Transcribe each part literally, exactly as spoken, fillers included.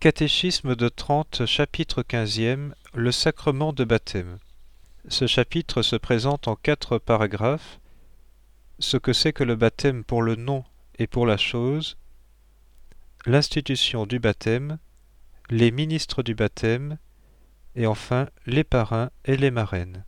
Catéchisme de Trente, chapitre quinzième, le sacrement de baptême. Ce chapitre se présente en quatre paragraphes. Ce que c'est que le baptême pour le nom et pour la chose, l'institution du baptême, les ministres du baptême, et enfin les parrains et les marraines.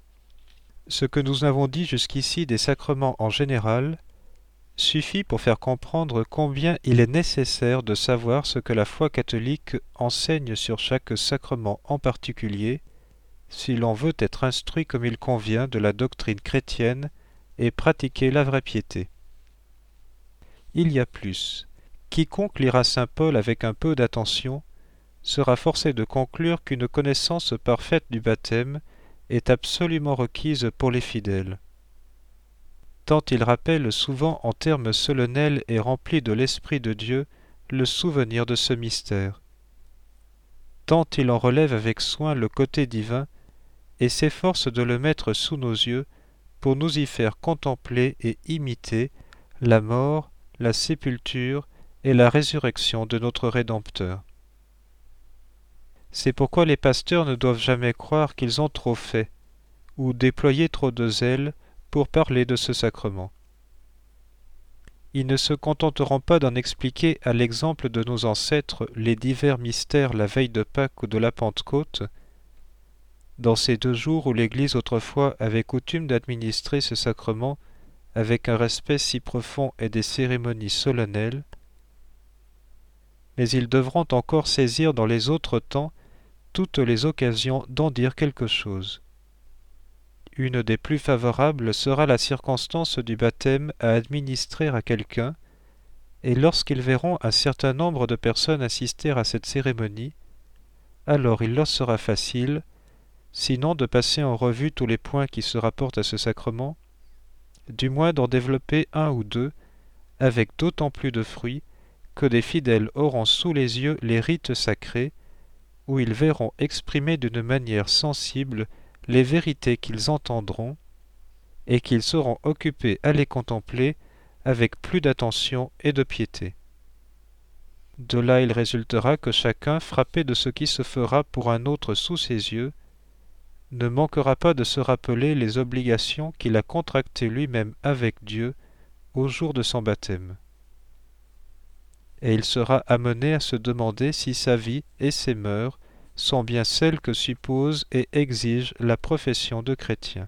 Ce que nous avons dit jusqu'ici des sacrements en général suffit pour faire comprendre combien il est nécessaire de savoir ce que la foi catholique enseigne sur chaque sacrement en particulier, si l'on veut être instruit comme il convient de la doctrine chrétienne et pratiquer la vraie piété. Il y a plus. Quiconque lira saint Paul avec un peu d'attention sera forcé de conclure qu'une connaissance parfaite du baptême est absolument requise pour les fidèles. Tant il rappelle souvent en termes solennels et remplis de l'Esprit de Dieu le souvenir de ce mystère. Tant il en relève avec soin le côté divin et s'efforce de le mettre sous nos yeux pour nous y faire contempler et imiter la mort, la sépulture et la résurrection de notre Rédempteur. C'est pourquoi les pasteurs ne doivent jamais croire qu'ils ont trop fait, ou déployer trop de zèle pour parler de ce sacrement. Ils ne se contenteront pas d'en expliquer à l'exemple de nos ancêtres les divers mystères la veille de Pâques ou de la Pentecôte, dans ces deux jours où l'Église autrefois avait coutume d'administrer ce sacrement avec un respect si profond et des cérémonies solennelles, mais ils devront encore saisir dans les autres temps toutes les occasions d'en dire quelque chose. Une des plus favorables sera la circonstance du baptême à administrer à quelqu'un, et lorsqu'ils verront un certain nombre de personnes assister à cette cérémonie, alors il leur sera facile, sinon de passer en revue tous les points qui se rapportent à ce sacrement, du moins d'en développer un ou deux, avec d'autant plus de fruit que des fidèles auront sous les yeux les rites sacrés, où ils verront exprimer d'une manière sensible les vérités qu'ils entendront, et qu'ils seront occupés à les contempler avec plus d'attention et de piété. De là il résultera que chacun, frappé de ce qui se fera pour un autre sous ses yeux, ne manquera pas de se rappeler les obligations qu'il a contractées lui-même avec Dieu au jour de son baptême. Et il sera amené à se demander si sa vie et ses mœurs sont bien celles que suppose et exige la profession de chrétien.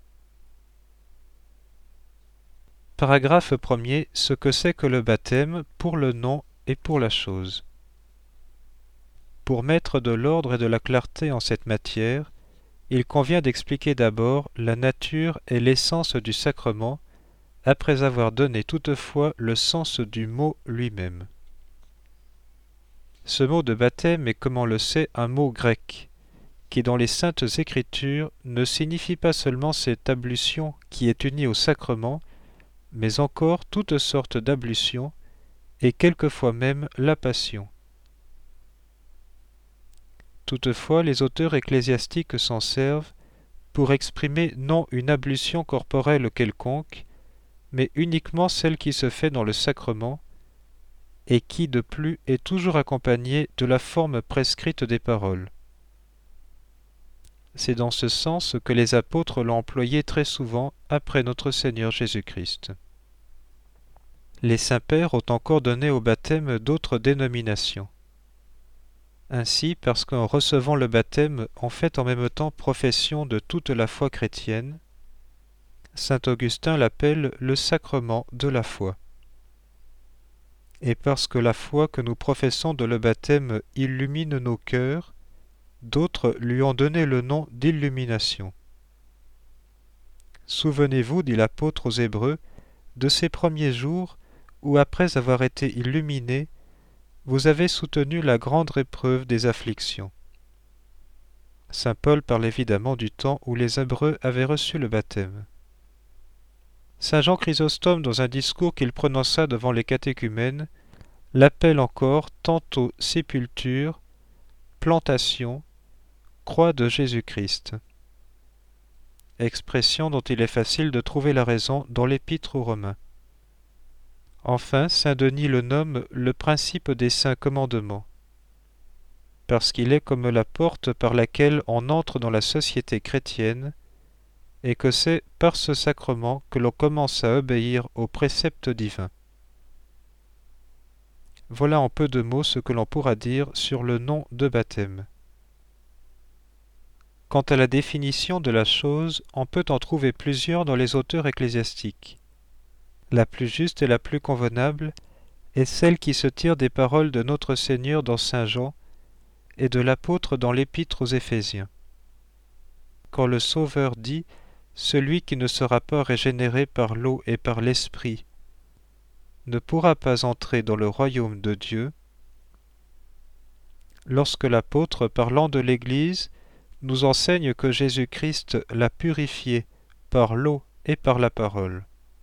Paragraphe premier. Ce que c'est que le baptême pour le nom et pour la chose. Pour mettre de l'ordre et de la clarté en cette matière, il convient d'expliquer d'abord la nature et l'essence du sacrement, après avoir donné toutefois le sens du mot lui-même. Ce mot de baptême est, comme on le sait, un mot grec, qui dans les saintes écritures ne signifie pas seulement cette ablution qui est unie au sacrement, mais encore toutes sortes d'ablutions, et quelquefois même la passion. Toutefois, les auteurs ecclésiastiques s'en servent pour exprimer non une ablution corporelle quelconque, mais uniquement celle qui se fait dans le sacrement, et qui de plus est toujours accompagnée de la forme prescrite des paroles. C'est dans ce sens que les apôtres l'ont employé très souvent après notre Seigneur Jésus-Christ. Les saints-pères ont encore donné au baptême d'autres dénominations. Ainsi, parce qu'en recevant le baptême, on fait en même temps profession de toute la foi chrétienne, saint Augustin l'appelle le sacrement de la foi. Et parce que la foi que nous professons de le baptême illumine nos cœurs, d'autres lui ont donné le nom d'illumination. Souvenez-vous, dit l'apôtre aux Hébreux, de ces premiers jours où, après avoir été illuminés, vous avez soutenu la grande épreuve des afflictions. Saint Paul parle évidemment du temps où les Hébreux avaient reçu le baptême. Saint Jean Chrysostome, dans un discours qu'il prononça devant les catéchumènes, l'appelle encore tantôt sépulture, plantation, croix de Jésus-Christ. Expression dont il est facile de trouver la raison dans l'Épître aux Romains. Enfin, saint Denis le nomme le principe des saints commandements. parce qu'il est comme la porte par laquelle on entre dans la société chrétienne, et que c'est par ce sacrement que l'on commence à obéir aux préceptes divins. Voilà en peu de mots ce que l'on pourra dire sur le nom de baptême. Quant à la définition de la chose, on peut en trouver plusieurs dans les auteurs ecclésiastiques. La plus juste et la plus convenable est celle qui se tire des paroles de notre Seigneur dans Saint Jean et de l'apôtre dans l'Épître aux Éphésiens. Quand le Sauveur dit « Celui qui ne sera pas régénéré par l'eau et par l'Esprit ne pourra pas entrer dans le royaume de Dieu », lorsque l'apôtre, parlant de l'Église, nous enseigne que Jésus-Christ l'a purifié par l'eau et par la parole.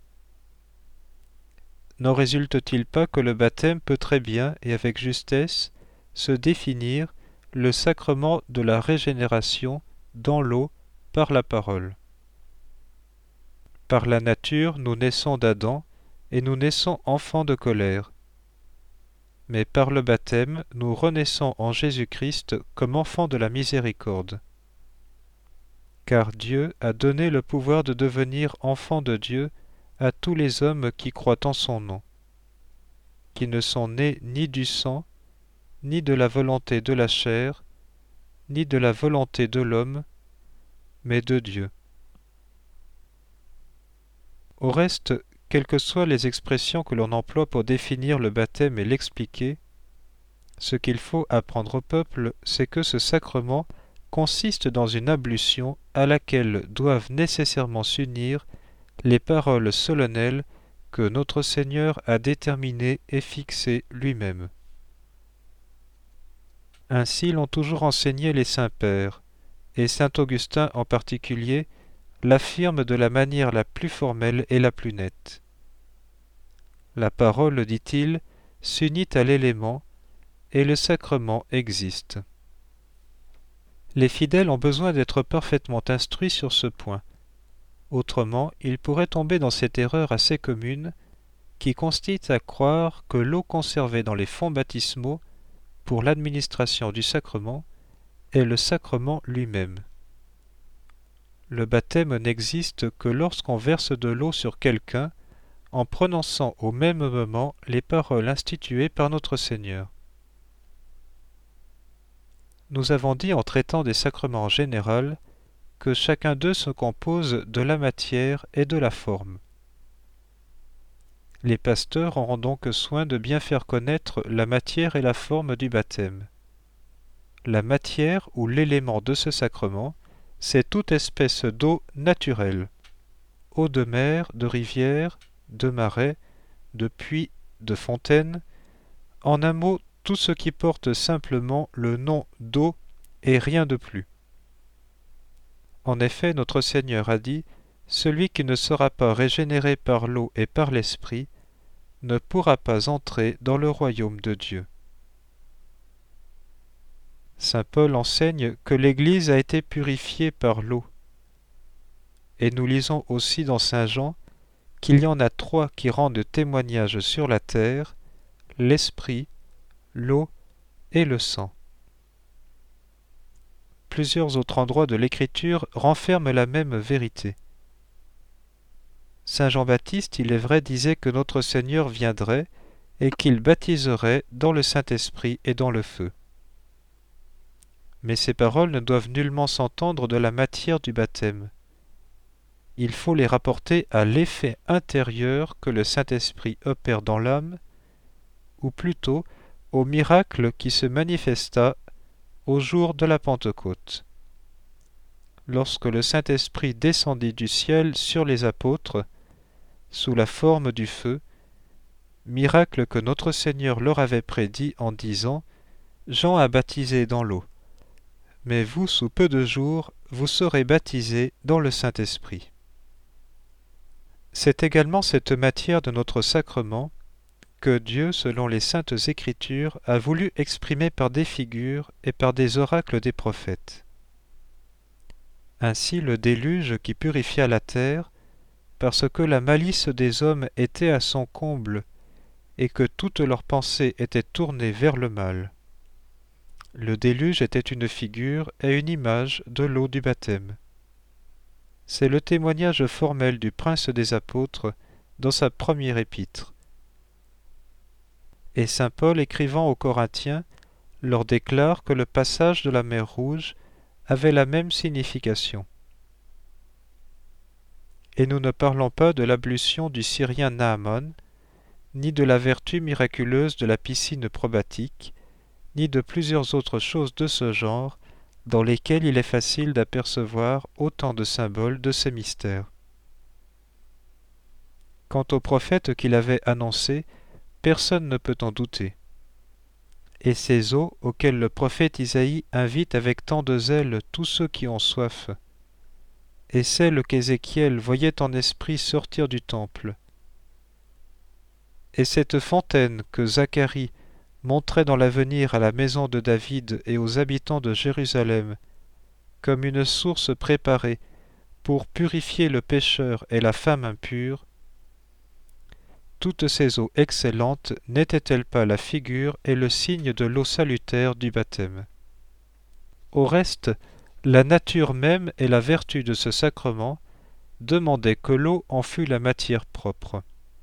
N'en résulte-t-il pas que le baptême peut très bien et avec justesse se définir le sacrement de la régénération dans l'eau par la parole? Par la nature, nous naissons d'Adam et nous naissons enfants de colère. Mais par le baptême, nous renaissons en Jésus-Christ comme enfants de la miséricorde. Car Dieu a donné le pouvoir de devenir enfants de Dieu à tous les hommes qui croient en son nom, qui ne sont nés ni du sang, ni de la volonté de la chair, ni de la volonté de l'homme, mais de Dieu. Au reste, quelles que soient les expressions que l'on emploie pour définir le baptême et l'expliquer, ce qu'il faut apprendre au peuple, c'est que ce sacrement consiste dans une ablution à laquelle doivent nécessairement s'unir les paroles solennelles que notre Seigneur a déterminées et fixées lui-même. Ainsi l'ont toujours enseigné les saints pères, et saint Augustin en particulier l'affirme de la manière la plus formelle et la plus nette. La parole, dit-il, s'unit à l'élément, et le sacrement existe. Les fidèles ont besoin d'être parfaitement instruits sur ce point. Autrement, ils pourraient tomber dans cette erreur assez commune qui consiste à croire que l'eau conservée dans les fonds baptismaux pour l'administration du sacrement est le sacrement lui-même. Le baptême n'existe que lorsqu'on verse de l'eau sur quelqu'un en prononçant au même moment les paroles instituées par notre Seigneur. Nous avons dit en traitant des sacrements en général que chacun d'eux se compose de la matière et de la forme. Les pasteurs auront donc soin de bien faire connaître la matière et la forme du baptême. La matière ou l'élément de ce sacrement, c'est toute espèce d'eau naturelle, eau de mer, de rivière, de marais, de puits, de fontaine, en un mot tout ce qui porte simplement le nom d'eau et rien de plus. En effet, notre Seigneur a dit « Celui qui ne sera pas régénéré par l'eau et par l'Esprit ne pourra pas entrer dans le royaume de Dieu. » Saint Paul enseigne que l'Église a été purifiée par l'eau. Et nous lisons aussi dans Saint Jean qu'il y en a trois qui rendent témoignage sur la terre, l'Esprit, l'eau et le sang. Plusieurs autres endroits de l'Écriture renferment la même vérité. Saint Jean-Baptiste, il est vrai, disait que notre Seigneur viendrait et qu'il baptiserait dans le Saint-Esprit et dans le feu. Mais ces paroles ne doivent nullement s'entendre de la matière du baptême. Il faut les rapporter à l'effet intérieur que le Saint-Esprit opère dans l'âme, ou plutôt au miracle qui se manifesta au jour de la Pentecôte, lorsque le Saint-Esprit descendit du ciel sur les apôtres sous la forme du feu, miracle que notre Seigneur leur avait prédit en disant « Jean a baptisé dans l'eau, mais vous, sous peu de jours, vous serez baptisés dans le Saint-Esprit. » C'est également cette matière de notre sacrement que Dieu, selon les saintes Écritures, a voulu exprimer par des figures et par des oracles des prophètes. Ainsi le déluge qui purifia la terre, parce que la malice des hommes était à son comble et que toutes leurs pensées étaient tournées vers le mal. Le déluge était une figure et une image de l'eau du baptême. C'est le témoignage formel du prince des apôtres dans sa première épître. Et saint Paul, écrivant aux Corinthiens, leur déclare que le passage de la mer Rouge avait la même signification. Et nous ne parlons pas de l'ablution du Syrien Naaman, ni de la vertu miraculeuse de la piscine probatique, ni de plusieurs autres choses de ce genre, dans lesquelles il est facile d'apercevoir autant de symboles de ces mystères. Quant au prophète qu'il avait annoncé, personne ne peut en douter. Et ces eaux auxquelles le prophète Isaïe invite avec tant de zèle tous ceux qui ont soif, et celles qu'Ézéchiel voyait en esprit sortir du temple, et cette fontaine que Zacharie montrait dans l'avenir à la maison de David et aux habitants de Jérusalem comme une source préparée pour purifier le pécheur et la femme impure, toutes ces eaux excellentes n'étaient-elles pas la figure et le signe de l'eau salutaire du baptême? Au reste, la nature même et la vertu de ce sacrement demandaient que l'eau en fût la matière propre.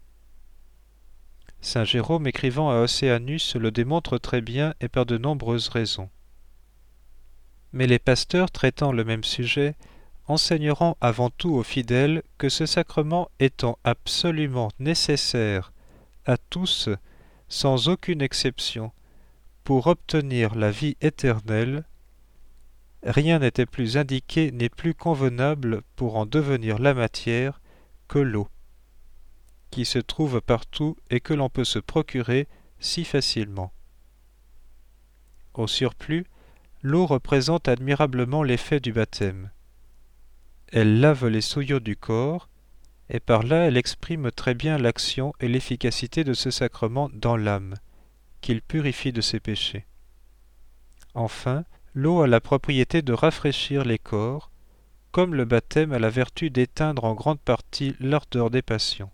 Saint Jérôme, écrivant à Océanus, le démontre très bien et par de nombreuses raisons. Mais les pasteurs traitant le même sujet enseigneront avant tout aux fidèles que ce sacrement étant absolument nécessaire à tous, sans aucune exception, pour obtenir la vie éternelle, rien n'était plus indiqué ni plus convenable pour en devenir la matière que l'eau, qui se trouve partout et que l'on peut se procurer si facilement. Au surplus, l'eau représente admirablement l'effet du baptême. Elle lave les souillures du corps, et par là elle exprime très bien l'action et l'efficacité de ce sacrement dans l'âme, qu'il purifie de ses péchés. Enfin, l'eau a la propriété de rafraîchir les corps, comme le baptême a la vertu d'éteindre en grande partie l'ardeur des passions.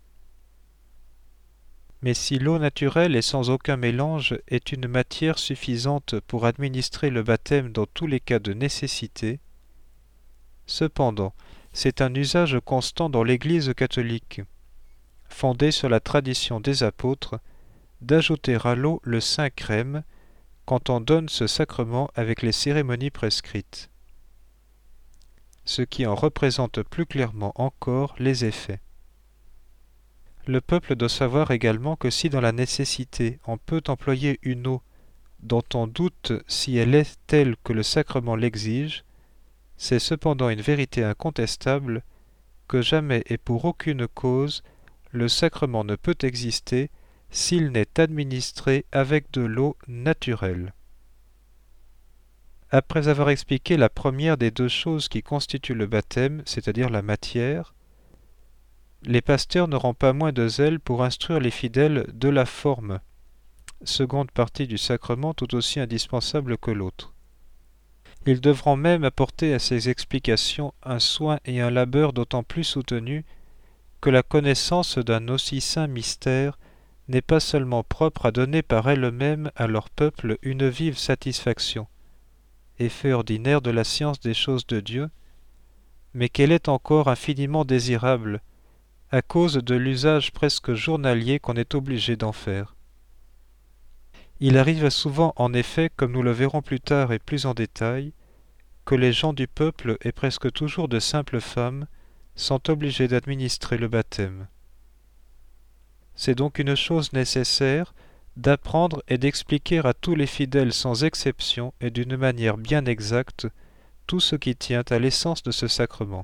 Mais si l'eau naturelle et sans aucun mélange est une matière suffisante pour administrer le baptême dans tous les cas de nécessité, cependant, c'est un usage constant dans l'Église catholique, fondé sur la tradition des apôtres, d'ajouter à l'eau le saint crème quand on donne ce sacrement avec les cérémonies prescrites, ce qui en représente plus clairement encore les effets. Le peuple doit savoir également que si dans la nécessité on peut employer une eau dont on doute si elle est telle que le sacrement l'exige, c'est cependant une vérité incontestable que jamais et pour aucune cause le sacrement ne peut exister s'il n'est administré avec de l'eau naturelle. Après avoir expliqué la première des deux choses qui constituent le baptême, c'est-à-dire la matière, les pasteurs n'auront pas moins de zèle pour instruire les fidèles de la forme, seconde partie du sacrement tout aussi indispensable que l'autre. Ils devront même apporter à ces explications un soin et un labeur d'autant plus soutenus que la connaissance d'un aussi saint mystère n'est pas seulement propre à donner par elle-même à leur peuple une vive satisfaction, effet ordinaire de la science des choses de Dieu, mais qu'elle est encore infiniment désirable, à cause de l'usage presque journalier qu'on est obligé d'en faire. Il arrive souvent en effet, comme nous le verrons plus tard et plus en détail, que les gens du peuple, et presque toujours de simples femmes, sont obligés d'administrer le baptême. C'est donc une chose nécessaire d'apprendre et d'expliquer à tous les fidèles sans exception et d'une manière bien exacte tout ce qui tient à l'essence de ce sacrement.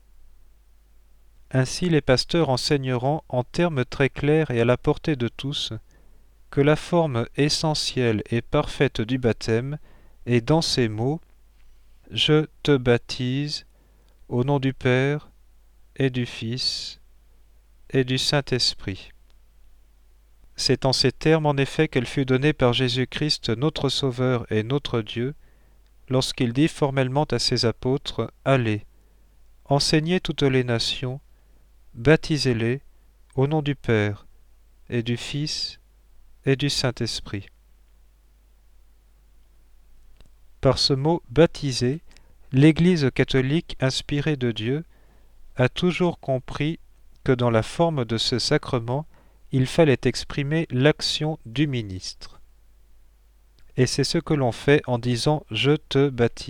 Ainsi les pasteurs enseigneront en termes très clairs et à la portée de tous que la forme essentielle et parfaite du baptême est dans ces mots « Je te baptise au nom du Père et du Fils et du Saint-Esprit ». C'est en ces termes en effet qu'elle fut donnée par Jésus-Christ notre Sauveur et notre Dieu, lorsqu'il dit formellement à ses apôtres « Allez, enseignez toutes les nations, baptisez-les au nom du Père et du Fils et du Saint-Esprit. » Par ce mot « baptiser », l'Église catholique inspirée de Dieu a toujours compris que dans la forme de ce sacrement, il fallait exprimer l'action du ministre. Et c'est ce que l'on fait en disant « je te baptise ».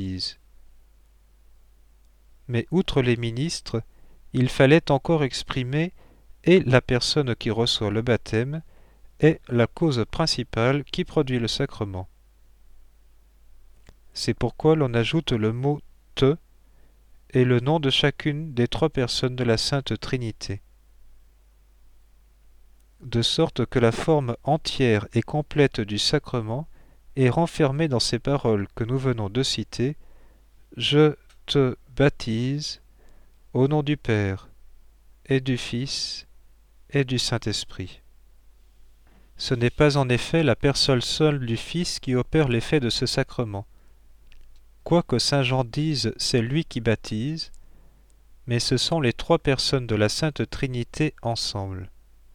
Mais outre les ministres, il fallait encore exprimer et la personne qui reçoit le baptême est la cause principale qui produit le sacrement. C'est pourquoi l'on ajoute le mot « te » et le nom de chacune des trois personnes de la Sainte Trinité, de sorte que la forme entière et complète du sacrement est renfermée dans ces paroles que nous venons de citer « Je te baptise au nom du Père et du Fils et du Saint-Esprit ». Ce n'est pas en effet la personne seule du Fils qui opère l'effet de ce sacrement. Quoique saint Jean dise « c'est lui qui baptise », mais ce sont les trois personnes de la Sainte Trinité ensemble.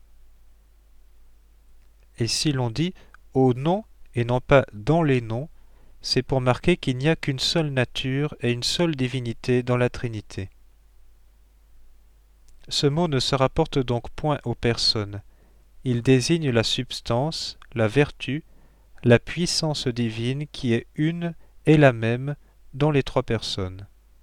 Et si l'on dit « au nom » et non pas « dans les noms », c'est pour marquer qu'il n'y a qu'une seule nature et une seule divinité dans la Trinité. Ce mot ne se rapporte donc point aux personnes. Il désigne la substance, la vertu, la puissance divine qui est une et la même dans les trois personnes.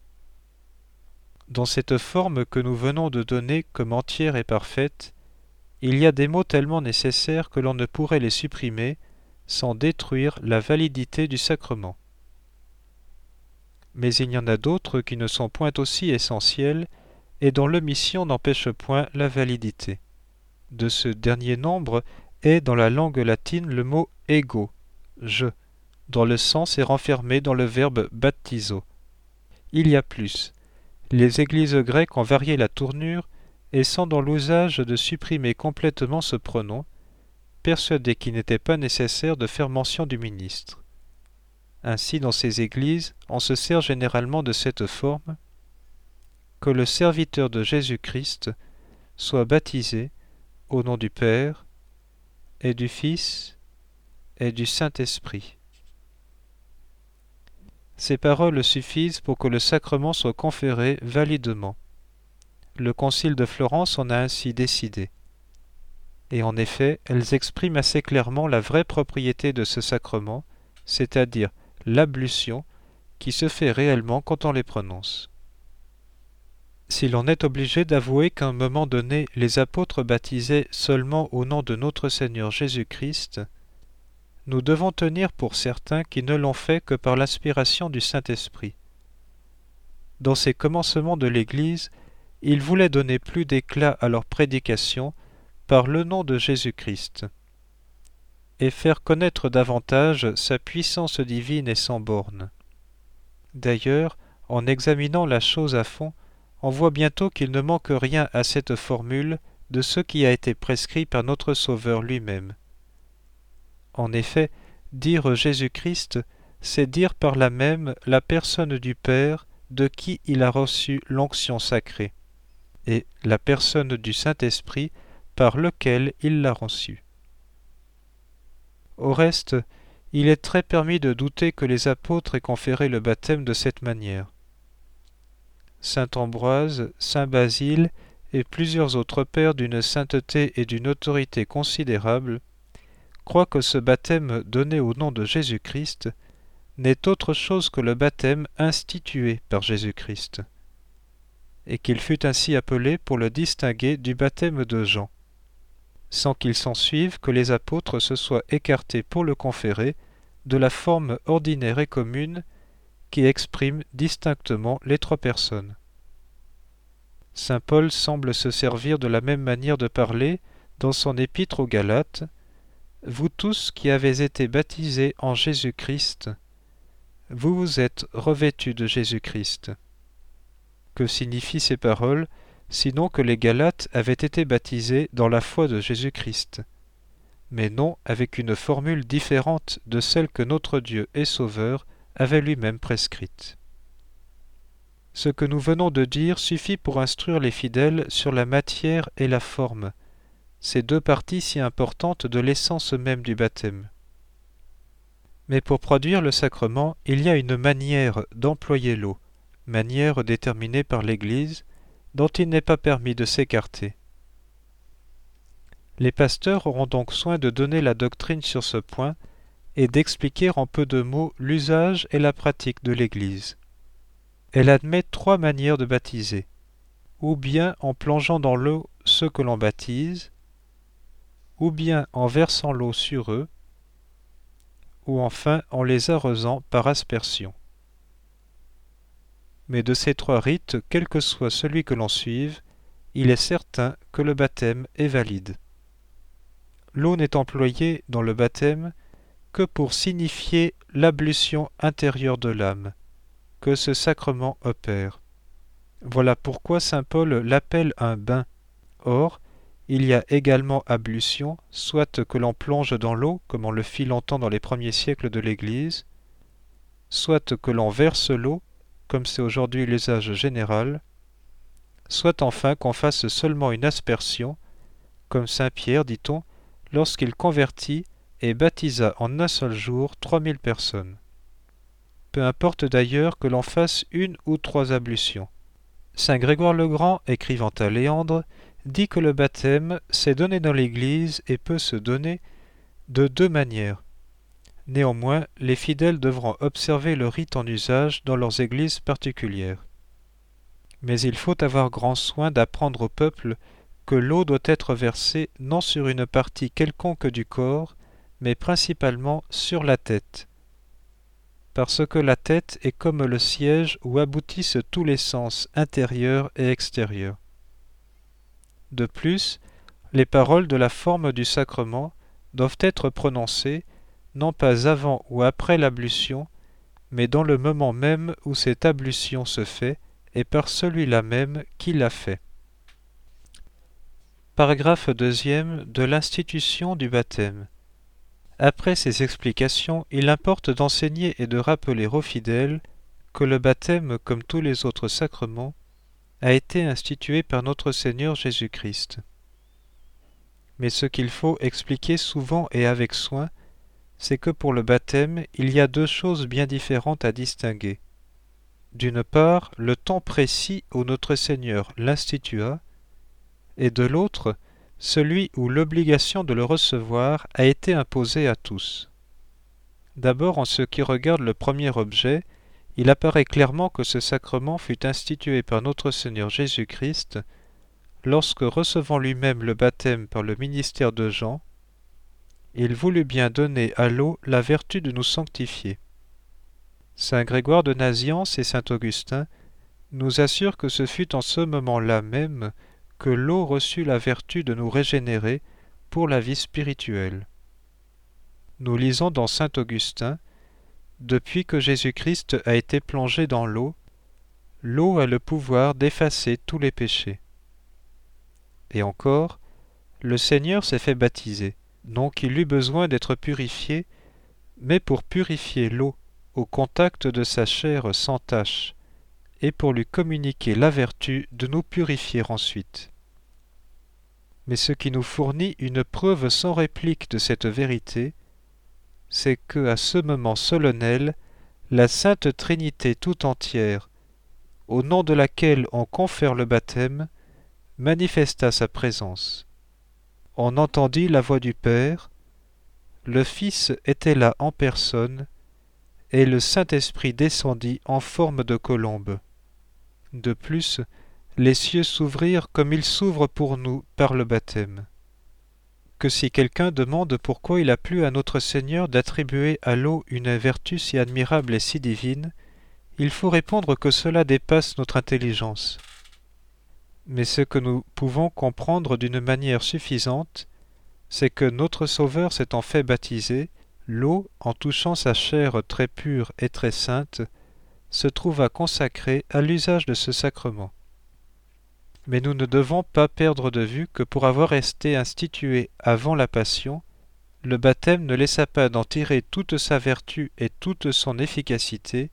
Dans cette forme que nous venons de donner comme entière et parfaite, il y a des mots tellement nécessaires que l'on ne pourrait les supprimer sans détruire la validité du sacrement. Mais il y en a d'autres qui ne sont point aussi essentiels et dont l'omission n'empêche point la validité. De ce dernier nombre est dans la langue latine le mot « ego », « je », dont le sens est renfermé dans le verbe « baptizo ». Il y a plus. Les églises grecques ont varié la tournure et sont dans l'usage de supprimer complètement ce pronom, persuadés qu'il n'était pas nécessaire de faire mention du ministre. Ainsi, dans ces églises, on se sert généralement de cette forme « que le serviteur de Jésus-Christ soit baptisé au nom du Père et du Fils et du Saint-Esprit ». Ces paroles suffisent pour que le sacrement soit conféré validement. Le Concile de Florence en a ainsi décidé. Et en effet, elles expriment assez clairement la vraie propriété de ce sacrement, c'est-à-dire l'ablution, qui se fait réellement quand on les prononce. Si l'on est obligé d'avouer qu'à un moment donné, les apôtres baptisaient seulement au nom de notre Seigneur Jésus-Christ, nous devons tenir pour certains qui ne l'ont fait que par l'inspiration du Saint-Esprit. Dans ces commencements de l'Église, ils voulaient donner plus d'éclat à leur prédication par le nom de Jésus-Christ, et faire connaître davantage sa puissance divine et sans bornes. D'ailleurs, en examinant la chose à fond, on voit bientôt qu'il ne manque rien à cette formule de ce qui a été prescrit par notre Sauveur lui-même. En effet, dire Jésus-Christ, c'est dire par là même la personne du Père de qui il a reçu l'onction sacrée, et la personne du Saint-Esprit par lequel il l'a reçue. Au reste, il est très permis de douter que les apôtres aient conféré le baptême de cette manière. Saint Ambroise, Saint Basile et plusieurs autres pères d'une sainteté et d'une autorité considérables croient que ce baptême donné au nom de Jésus-Christ n'est autre chose que le baptême institué par Jésus-Christ, et qu'il fut ainsi appelé pour le distinguer du baptême de Jean, sans qu'il s'ensuive que les apôtres se soient écartés pour le conférer de la forme ordinaire et commune qui exprime distinctement les trois personnes. Saint Paul semble se servir de la même manière de parler dans son épître aux Galates. « Vous tous qui avez été baptisés en Jésus-Christ, vous vous êtes revêtus de Jésus-Christ. » Que signifient ces paroles, sinon que les Galates avaient été baptisés dans la foi de Jésus-Christ, mais non avec une formule différente de celle que notre Dieu et Sauveur avait lui-même prescrite. Ce que nous venons de dire suffit pour instruire les fidèles sur la matière et la forme, ces deux parties si importantes de l'essence même du baptême. Mais pour produire le sacrement, il y a une manière d'employer l'eau, manière déterminée par l'Église, dont il n'est pas permis de s'écarter. Les pasteurs auront donc soin de donner la doctrine sur ce point et d'expliquer en peu de mots l'usage et la pratique de l'Église. Elle admet trois manières de baptiser, ou bien en plongeant dans l'eau ceux que l'on baptise, ou bien en versant l'eau sur eux, ou enfin en les arrosant par aspersion. Mais de ces trois rites, quel que soit celui que l'on suive, il est certain que le baptême est valide. L'eau n'est employée dans le baptême que pour signifier l'ablution intérieure de l'âme, que ce sacrement opère. Voilà pourquoi saint Paul l'appelle un bain. Or, il y a également ablution, soit que l'on plonge dans l'eau, comme on le fit longtemps dans les premiers siècles de l'Église, soit que l'on verse l'eau, comme c'est aujourd'hui l'usage général, soit enfin qu'on fasse seulement une aspersion, comme saint Pierre, dit-on, lorsqu'il convertit et baptisa en un seul jour trois mille personnes. Peu importe d'ailleurs que l'on fasse une ou trois ablutions. Saint Grégoire le Grand, écrivant à Léandre, dit que le baptême s'est donné dans l'Église et peut se donner de deux manières. Néanmoins, les fidèles devront observer le rite en usage dans leurs églises particulières. Mais il faut avoir grand soin d'apprendre au peuple que l'eau doit être versée non sur une partie quelconque du corps, mais principalement sur la tête. Parce que la tête est comme le siège où aboutissent tous les sens intérieurs et extérieurs. De plus, les paroles de la forme du sacrement doivent être prononcées non pas avant ou après l'ablution, mais dans le moment même où cette ablution se fait et par celui-là même qui l'a fait. Paragraphe deuxième de l'institution du baptême. Après ces explications, il importe d'enseigner et de rappeler aux fidèles que le baptême, comme tous les autres sacrements, a été institué par notre Seigneur Jésus-Christ. Mais ce qu'il faut expliquer souvent et avec soin, c'est que pour le baptême, il y a deux choses bien différentes à distinguer. D'une part, le temps précis où notre Seigneur l'institua, et de l'autre, celui où l'obligation de le recevoir a été imposée à tous. D'abord, en ce qui regarde le premier objet, il apparaît clairement que ce sacrement fut institué par notre Seigneur Jésus-Christ lorsque, recevant lui-même le baptême par le ministère de Jean, il voulut bien donner à l'eau la vertu de nous sanctifier. Saint Grégoire de Nazianze et saint Augustin nous assurent que ce fut en ce moment-là même que l'eau reçut la vertu de nous régénérer pour la vie spirituelle. Nous lisons dans saint Augustin: « Depuis que Jésus-Christ a été plongé dans l'eau, l'eau a le pouvoir d'effacer tous les péchés. » Et encore, le Seigneur s'est fait baptiser, non qu'il eût besoin d'être purifié, mais pour purifier l'eau au contact de sa chair sans tache, et pour lui communiquer la vertu de nous purifier ensuite. Mais ce qui nous fournit une preuve sans réplique de cette vérité, c'est que, à ce moment solennel, la Sainte Trinité tout entière, au nom de laquelle on confère le baptême, manifesta sa présence. On entendit la voix du Père, le Fils était là en personne, et le Saint-Esprit descendit en forme de colombe. De plus, les cieux s'ouvrirent comme ils s'ouvrent pour nous par le baptême. Que si quelqu'un demande pourquoi il a plu à notre Seigneur d'attribuer à l'eau une vertu si admirable et si divine, il faut répondre que cela dépasse notre intelligence. Mais ce que nous pouvons comprendre d'une manière suffisante, c'est que notre Sauveur s'étant fait baptiser, l'eau, en touchant sa chair très pure et très sainte, se trouva consacrée à l'usage de ce sacrement. Mais nous ne devons pas perdre de vue que pour avoir été institué avant la Passion, le baptême ne laissa pas d'en tirer toute sa vertu et toute son efficacité,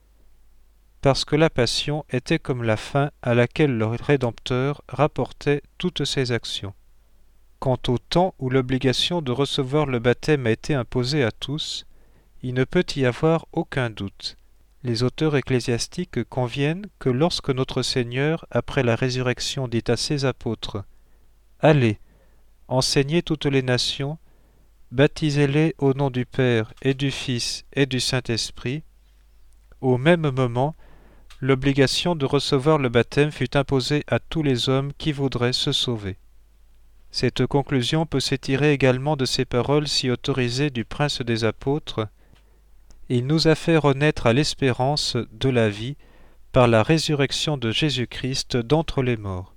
parce que la Passion était comme la fin à laquelle le Rédempteur rapportait toutes ses actions. Quant au temps où l'obligation de recevoir le baptême a été imposée à tous, il ne peut y avoir aucun doute. Les auteurs ecclésiastiques conviennent que lorsque notre Seigneur, après la résurrection, dit à ses apôtres « Allez, enseignez toutes les nations, baptisez-les au nom du Père et du Fils et du Saint-Esprit », au même moment, l'obligation de recevoir le baptême fut imposée à tous les hommes qui voudraient se sauver. Cette conclusion peut s'étirer également de ces paroles si autorisées du Prince des Apôtres. Il nous a fait renaître à l'espérance de la vie par la résurrection de Jésus-Christ d'entre les morts.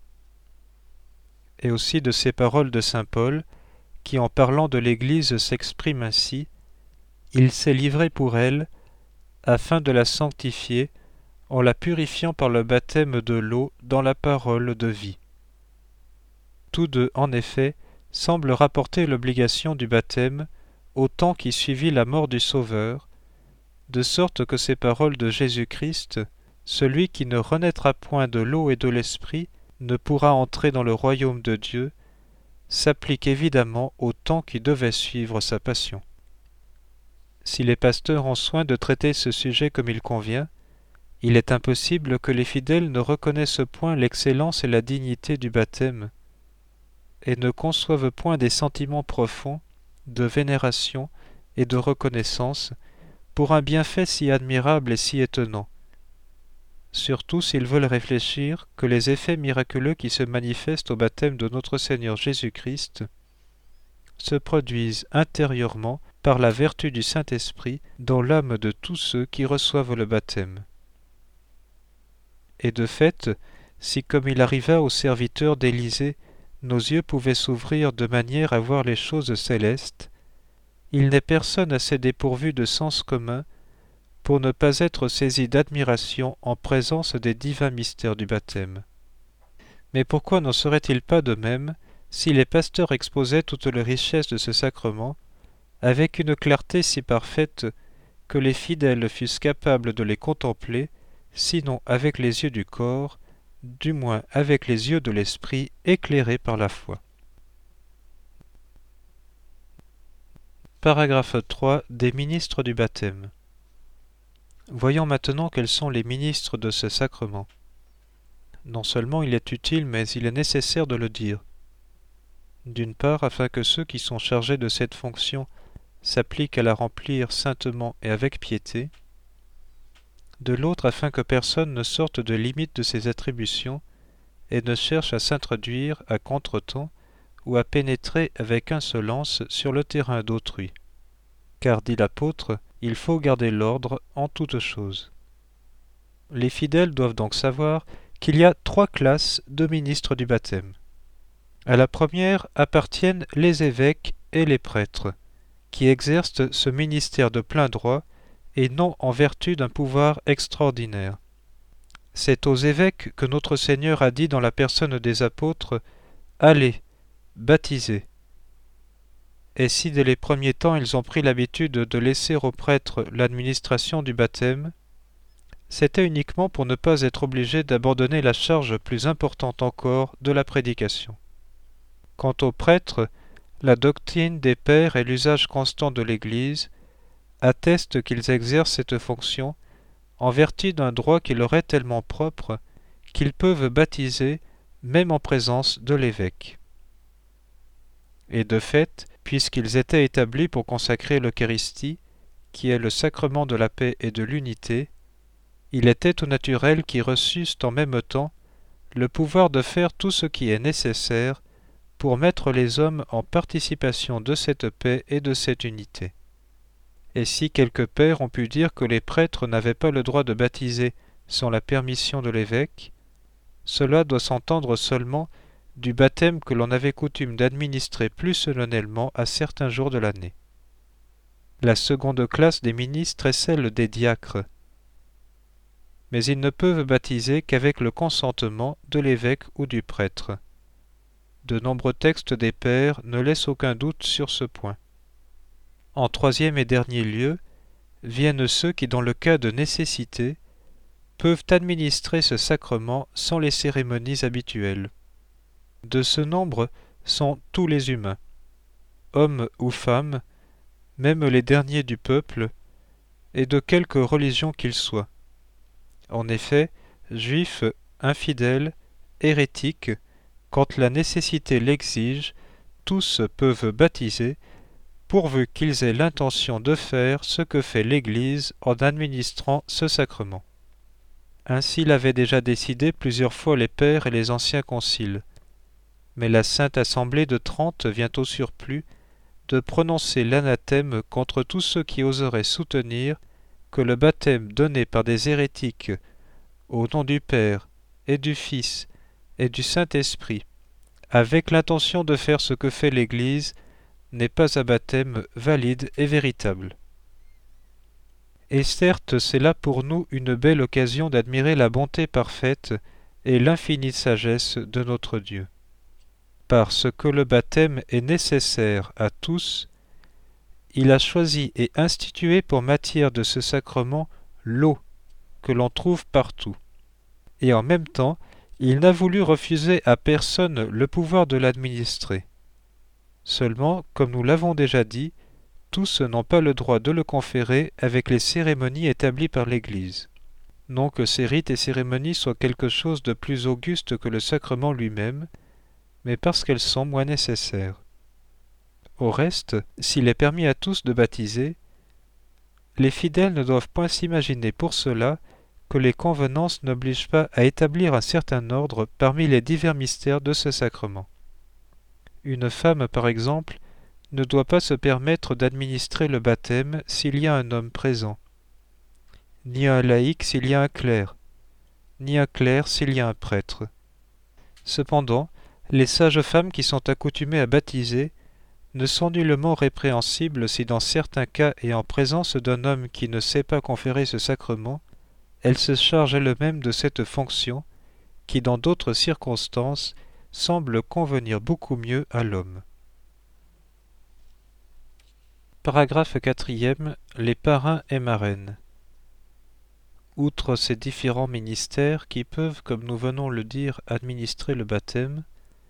Et aussi de ces paroles de saint Paul, qui en parlant de l'Église s'exprime ainsi : « Il s'est livré pour elle, afin de la sanctifier, en la purifiant par le baptême de l'eau dans la parole de vie. » Tous deux, en effet, semblent rapporter l'obligation du baptême au temps qui suivit la mort du Sauveur, de sorte que ces paroles de Jésus-Christ, celui qui ne renaîtra point de l'eau et de l'esprit ne pourra entrer dans le royaume de Dieu, s'appliquent évidemment au temps qui devait suivre sa passion. Si les pasteurs ont soin de traiter ce sujet comme il convient, il est impossible que les fidèles ne reconnaissent point l'excellence et la dignité du baptême, et ne conçoivent point des sentiments profonds de vénération et de reconnaissance pour un bienfait si admirable et si étonnant, surtout s'ils veulent réfléchir que les effets miraculeux qui se manifestent au baptême de notre Seigneur Jésus-Christ se produisent intérieurement par la vertu du Saint-Esprit dans l'âme de tous ceux qui reçoivent le baptême. Et de fait, si comme il arriva aux serviteurs d'Élisée, nos yeux pouvaient s'ouvrir de manière à voir les choses célestes, il n'est personne assez dépourvu de sens commun pour ne pas être saisi d'admiration en présence des divins mystères du baptême. Mais pourquoi n'en serait-il pas de même si les pasteurs exposaient toutes les richesses de ce sacrement avec une clarté si parfaite que les fidèles fussent capables de les contempler, sinon avec les yeux du corps, du moins avec les yeux de l'esprit éclairés par la foi. Paragraphe trois. Des ministres du baptême. Voyons maintenant quels sont les ministres de ce sacrement. Non seulement il est utile, mais il est nécessaire de le dire. D'une part, afin que ceux qui sont chargés de cette fonction s'appliquent à la remplir saintement et avec piété. De l'autre, afin que personne ne sorte de limite de ses attributions et ne cherche à s'introduire à contretemps ou à pénétrer avec insolence sur le terrain d'autrui. Car, dit l'apôtre, il faut garder l'ordre en toutes choses. Les fidèles doivent donc savoir qu'il y a trois classes de ministres du baptême. À la première appartiennent les évêques et les prêtres, qui exercent ce ministère de plein droit et non en vertu d'un pouvoir extraordinaire. C'est aux évêques que notre Seigneur a dit dans la personne des apôtres « Allez, baptisez ». Et si dès les premiers temps ils ont pris l'habitude de laisser aux prêtres l'administration du baptême, c'était uniquement pour ne pas être obligés d'abandonner la charge plus importante encore de la prédication. Quant aux prêtres, la doctrine des pères et l'usage constant de l'Église attestent qu'ils exercent cette fonction en vertu d'un droit qui leur est tellement propre qu'ils peuvent baptiser même en présence de l'évêque. Et de fait, puisqu'ils étaient établis pour consacrer l'Eucharistie, qui est le sacrement de la paix et de l'unité, il était tout naturel qu'ils reçussent en même temps le pouvoir de faire tout ce qui est nécessaire pour mettre les hommes en participation de cette paix et de cette unité. Et si quelques pères ont pu dire que les prêtres n'avaient pas le droit de baptiser sans la permission de l'évêque, cela doit s'entendre seulement du baptême que l'on avait coutume d'administrer plus solennellement à certains jours de l'année. La seconde classe des ministres est celle des diacres, mais ils ne peuvent baptiser qu'avec le consentement de l'évêque ou du prêtre. De nombreux textes des pères ne laissent aucun doute sur ce point. En troisième et dernier lieu, viennent ceux qui, dans le cas de nécessité, peuvent administrer ce sacrement sans les cérémonies habituelles. De ce nombre sont tous les humains, hommes ou femmes, même les derniers du peuple, et de quelque religion qu'il soit. En effet, juifs, infidèles, hérétiques, quand la nécessité l'exige, tous peuvent baptiser, pourvu qu'ils aient l'intention de faire ce que fait l'Église en administrant ce sacrement. Ainsi l'avaient déjà décidé plusieurs fois les pères et les anciens conciles. Mais la Sainte Assemblée de Trente vient au surplus de prononcer l'anathème contre tous ceux qui oseraient soutenir que le baptême donné par des hérétiques au nom du Père et du Fils et du Saint-Esprit, avec l'intention de faire ce que fait l'Église, n'est pas un baptême valide et véritable. Et certes, c'est là pour nous une belle occasion d'admirer la bonté parfaite et l'infinie sagesse de notre Dieu. Parce que le baptême est nécessaire à tous, il a choisi et institué pour matière de ce sacrement l'eau que l'on trouve partout. Et en même temps, il n'a voulu refuser à personne le pouvoir de l'administrer. Seulement, comme nous l'avons déjà dit, tous n'ont pas le droit de le conférer avec les cérémonies établies par l'Église. Non que ces rites et cérémonies soient quelque chose de plus auguste que le sacrement lui-même, mais parce qu'elles sont moins nécessaires. Au reste, s'il est permis à tous de baptiser, les fidèles ne doivent point s'imaginer pour cela que les convenances n'obligent pas à établir un certain ordre parmi les divers mystères de ce sacrement. Une femme, par exemple, ne doit pas se permettre d'administrer le baptême s'il y a un homme présent, ni un laïc s'il y a un clerc, ni un clerc s'il y a un prêtre. Cependant, les sages femmes qui sont accoutumées à baptiser ne sont nullement répréhensibles si dans certains cas et en présence d'un homme qui ne sait pas conférer ce sacrement, elles se chargent elles-mêmes de cette fonction qui dans d'autres circonstances semble convenir beaucoup mieux à l'homme. Paragraphe quatrième. Les parrains et marraines. Outre ces différents ministères qui peuvent, comme nous venons le dire, administrer le baptême,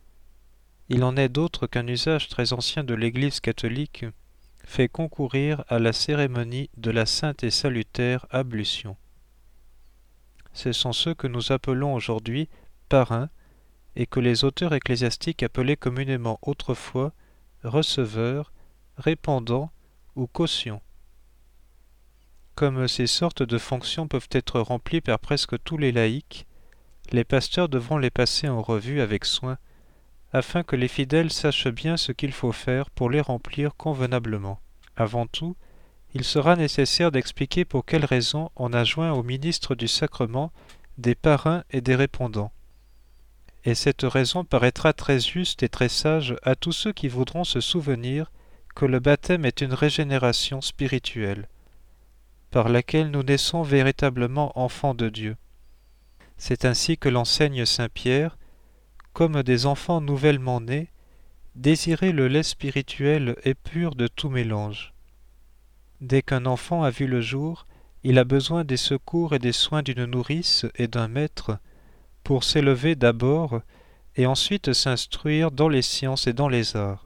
il en est d'autres qu'un usage très ancien de l'Église catholique fait concourir à la cérémonie de la sainte et salutaire ablution. Ce sont ceux que nous appelons aujourd'hui parrains et que les auteurs ecclésiastiques appelaient communément autrefois receveurs, répandants ou cautions. Comme ces sortes de fonctions peuvent être remplies par presque tous les laïcs, les pasteurs devront les passer en revue avec soin, afin que les fidèles sachent bien ce qu'il faut faire pour les remplir convenablement. Avant tout, il sera nécessaire d'expliquer pour quelles raisons on a joint au ministre du sacrement des parrains et des répondants. Et cette raison paraîtra très juste et très sage à tous ceux qui voudront se souvenir que le baptême est une régénération spirituelle, par laquelle nous naissons véritablement enfants de Dieu. C'est ainsi que l'enseigne saint Pierre, comme des enfants nouvellement nés, désirez le lait spirituel et pur de tout mélange. Dès qu'un enfant a vu le jour, il a besoin des secours et des soins d'une nourrice et d'un maître pour s'élever d'abord et ensuite s'instruire dans les sciences et dans les arts.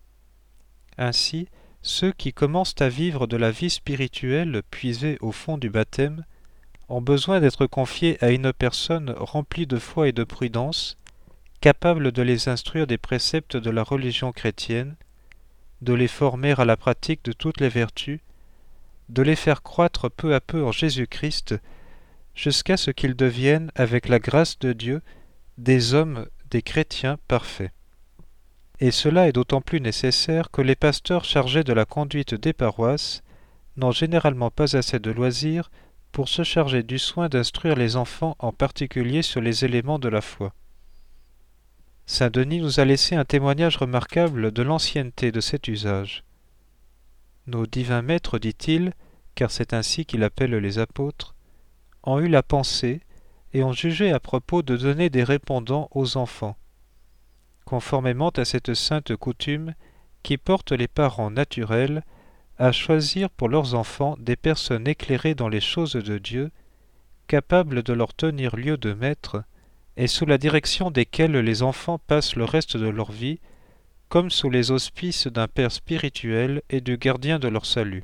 Ainsi, ceux qui commencent à vivre de la vie spirituelle puisée au fond du baptême ont besoin d'être confiés à une personne remplie de foi et de prudence, capable de les instruire des préceptes de la religion chrétienne, de les former à la pratique de toutes les vertus, de les faire croître peu à peu en Jésus-Christ, jusqu'à ce qu'ils deviennent, avec la grâce de Dieu, des hommes, des chrétiens parfaits. Et cela est d'autant plus nécessaire que les pasteurs chargés de la conduite des paroisses n'ont généralement pas assez de loisirs pour se charger du soin d'instruire les enfants, en particulier sur les éléments de la foi. Saint Denis nous a laissé un témoignage remarquable de l'ancienneté de cet usage. Nos divins maîtres, dit-il, car c'est ainsi qu'il appelle les apôtres, ont eu la pensée et ont jugé à propos de donner des répondants aux enfants, conformément à cette sainte coutume qui porte les parents naturels à choisir pour leurs enfants des personnes éclairées dans les choses de Dieu, capables de leur tenir lieu de maître, et sous la direction desquelles les enfants passent le reste de leur vie, comme sous les auspices d'un Père spirituel et du gardien de leur salut.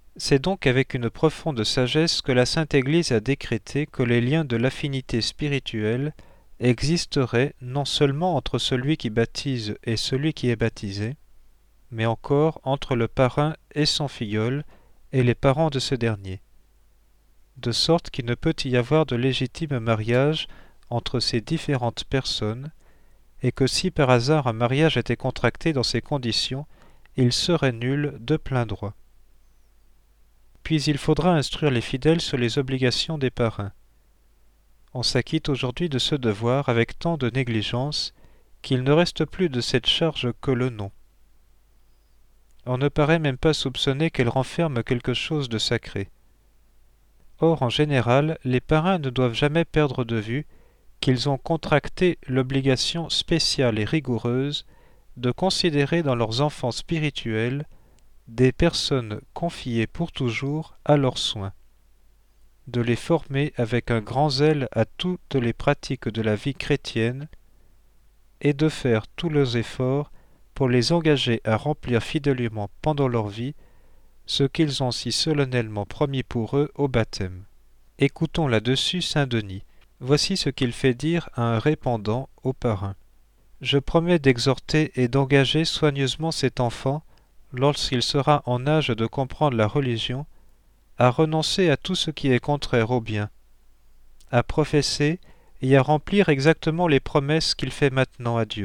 C'est donc avec une profonde sagesse que la Sainte Église a décrété que les liens de l'affinité spirituelle existeraient non seulement entre celui qui baptise et celui qui est baptisé, mais encore entre le parrain et son filleul et les parents de ce dernier, de sorte qu'il ne peut y avoir de légitime mariage entre ces différentes personnes, et que si par hasard un mariage était contracté dans ces conditions, il serait nul de plein droit. Puis il faudra instruire les fidèles sur les obligations des parrains. On s'acquitte aujourd'hui de ce devoir avec tant de négligence qu'il ne reste plus de cette charge que le nom. On ne paraît même pas soupçonner qu'elle renferme quelque chose de sacré. Or, en général, les parrains ne doivent jamais perdre de vue qu'ils ont contracté l'obligation spéciale et rigoureuse de considérer dans leurs enfants spirituels des personnes confiées pour toujours à leurs soins, de les former avec un grand zèle à toutes les pratiques de la vie chrétienne et de faire tous leurs efforts pour les engager à remplir fidèlement pendant leur vie ce qu'ils ont si solennellement promis pour eux au baptême. Écoutons là-dessus saint Denis. Voici ce qu'il fait dire à un répandant au parrain. « Je promets d'exhorter et d'engager soigneusement cet enfant, lorsqu'il sera en âge de comprendre la religion, à renoncer à tout ce qui est contraire au bien, à professer et à remplir exactement les promesses qu'il fait maintenant à Dieu. »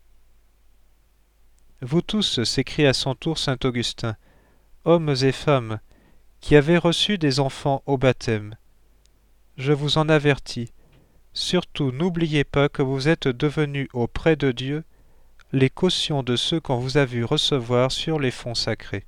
Vous tous, s'écrie à son tour saint Augustin, hommes et femmes, qui avez reçu des enfants au baptême, je vous en avertis, surtout n'oubliez pas que vous êtes devenus auprès de Dieu les cautions de ceux qu'on vous a vu recevoir sur les fonds sacrés.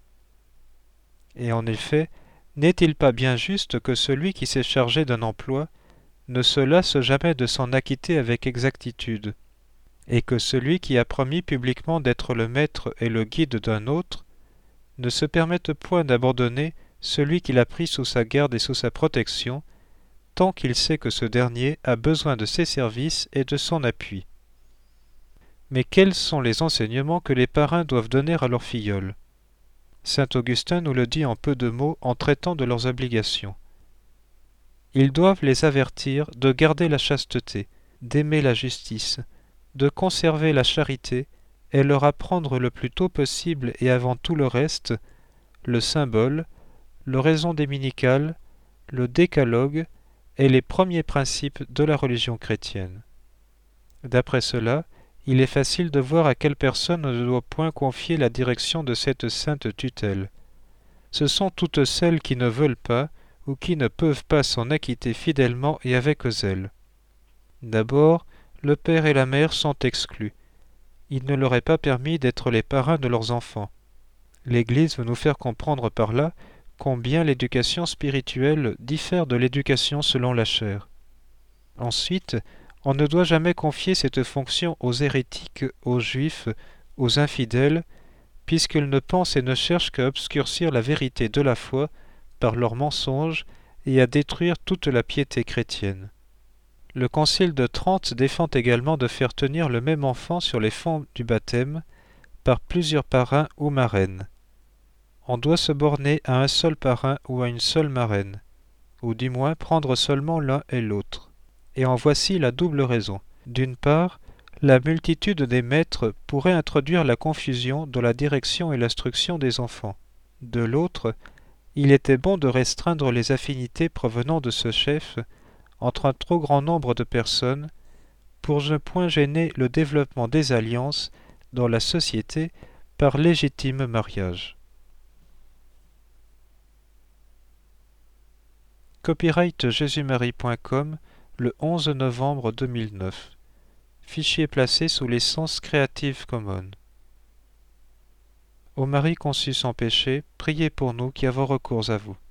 Et en effet, n'est-il pas bien juste que celui qui s'est chargé d'un emploi ne se lasse jamais de s'en acquitter avec exactitude, et que celui qui a promis publiquement d'être le maître et le guide d'un autre ne se permette point d'abandonner celui qu'il a pris sous sa garde et sous sa protection, tant qu'il sait que ce dernier a besoin de ses services et de son appui. Mais quels sont les enseignements que les parrains doivent donner à leurs filleuls ? Saint Augustin nous le dit en peu de mots en traitant de leurs obligations. Ils doivent les avertir de garder la chasteté, d'aimer la justice, de conserver la charité et leur apprendre le plus tôt possible et avant tout le reste, le symbole, l'oraison dominicale, le décalogue et les premiers principes de la religion chrétienne. D'après cela, il est facile de voir à quelle personne on ne doit point confier la direction de cette sainte tutelle. Ce sont toutes celles qui ne veulent pas ou qui ne peuvent pas s'en acquitter fidèlement et avec zèle. D'abord, le père et la mère sont exclus. Il ne leur est pas permis d'être les parrains de leurs enfants. L'Église veut nous faire comprendre par là combien l'éducation spirituelle diffère de l'éducation selon la chair. Ensuite, on ne doit jamais confier cette fonction aux hérétiques, aux juifs, aux infidèles, puisqu'ils ne pensent et ne cherchent qu'à obscurcir la vérité de la foi par leurs mensonges et à détruire toute la piété chrétienne. Le Concile de Trente défend également de faire tenir le même enfant sur les fonts du baptême par plusieurs parrains ou marraines. On doit se borner à un seul parrain ou à une seule marraine, ou du moins prendre seulement l'un et l'autre. Et en voici la double raison. D'une part, la multitude des maîtres pourrait introduire la confusion dans la direction et l'instruction des enfants. De l'autre, il était bon de restreindre les affinités provenant de ce chef entre un trop grand nombre de personnes pour ne point gêner le développement des alliances dans la société par légitime mariage. Copyright jésus marie point com, le onze novembre deux mille neuf. Fichier placé sous licence Creative Commons. Ô Marie conçue sans péché, priez pour nous qui avons recours à vous.